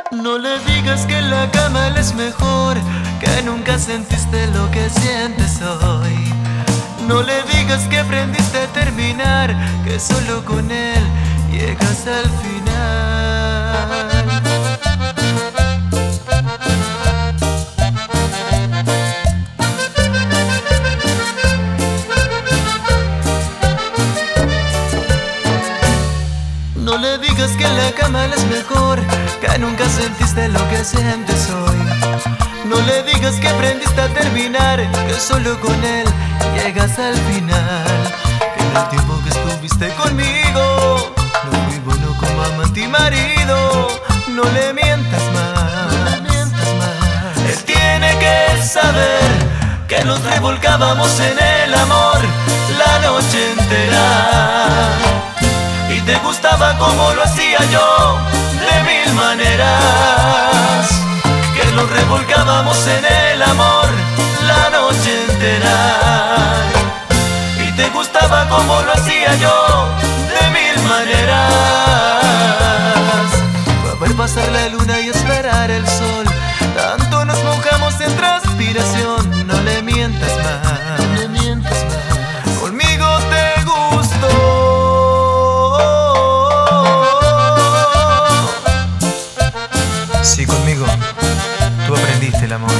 No le digas que en la cama él es mejor, que nunca sentiste lo que sientes hoy. No le digas que aprendiste a terminar, que solo con él llegas al final. No le digas que en la cama él es mejor, que nunca sentiste lo que sientes hoy. No le digas que aprendiste a terminar, que solo con él llegas al final. Que en el tiempo que estuviste conmigo no fui bueno como amante y marido. No le mientas más, no le mientas más. Él tiene que saber que nos revolcábamos en el amor la noche entera. Y te gustaba como lo hacía yo, de mil maneras. Que nos revolcábamos en el amor la noche entera. Y te gustaba como lo hacía yo, de mil maneras. Fue a ver pasar la luna y esperar el sol. Tanto nos mojamos en transpiración. No le mientas más, no le mientas más. Conmigo te gustó. Sí, conmigo tú aprendiste el amor.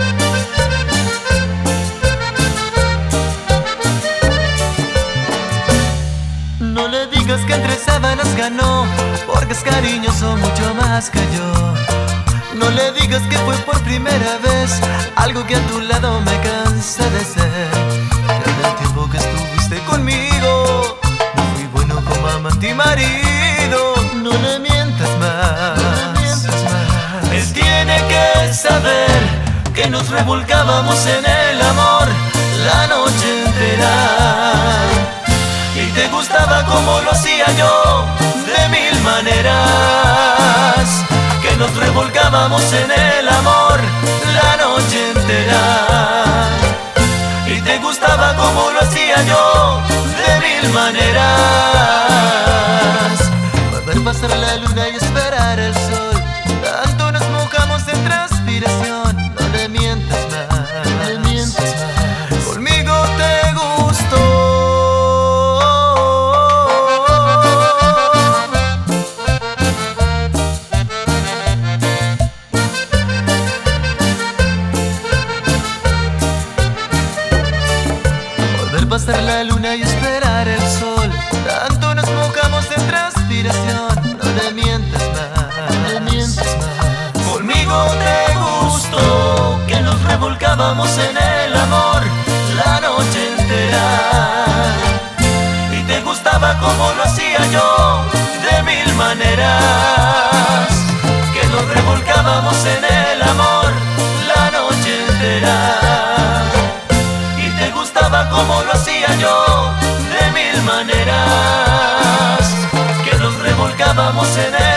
No le digas que entre sábanas ganó, porque es cariñoso mucho más que yo. No le digas que fue por primera vez, algo que a tu lado me cansa de ser. Que en el tiempo que estuviste conmigo no fui bueno como amante y marido. No le mientas más, no le mientas más. Él tiene que saber que nos revolcábamos en el amor la noche entera. Y te gustaba como lo hacía yo, de mil maneras. Que nos revolcábamos en el amor la noche entera. Y te gustaba como lo hacía yo, de mil maneras. Ver pasar la luna y esperar el sol. Tanto nos mojamos en transpiración. No le mientas más, no le mientas más. Conmigo te gustó. Ver pasar la luna y esperar el sol. Tanto nos mojamos en transpiración. No le mientas más, no le mientas más. Conmigo te gustó que nos revolcábamos en el amor la noche entera. Y te gustaba como lo hacía yo, de mil maneras. Que nos revolcábamos en el amor la noche entera. Y te gustaba como lo hacía yo, de mil maneras. Que nos revolcábamos en el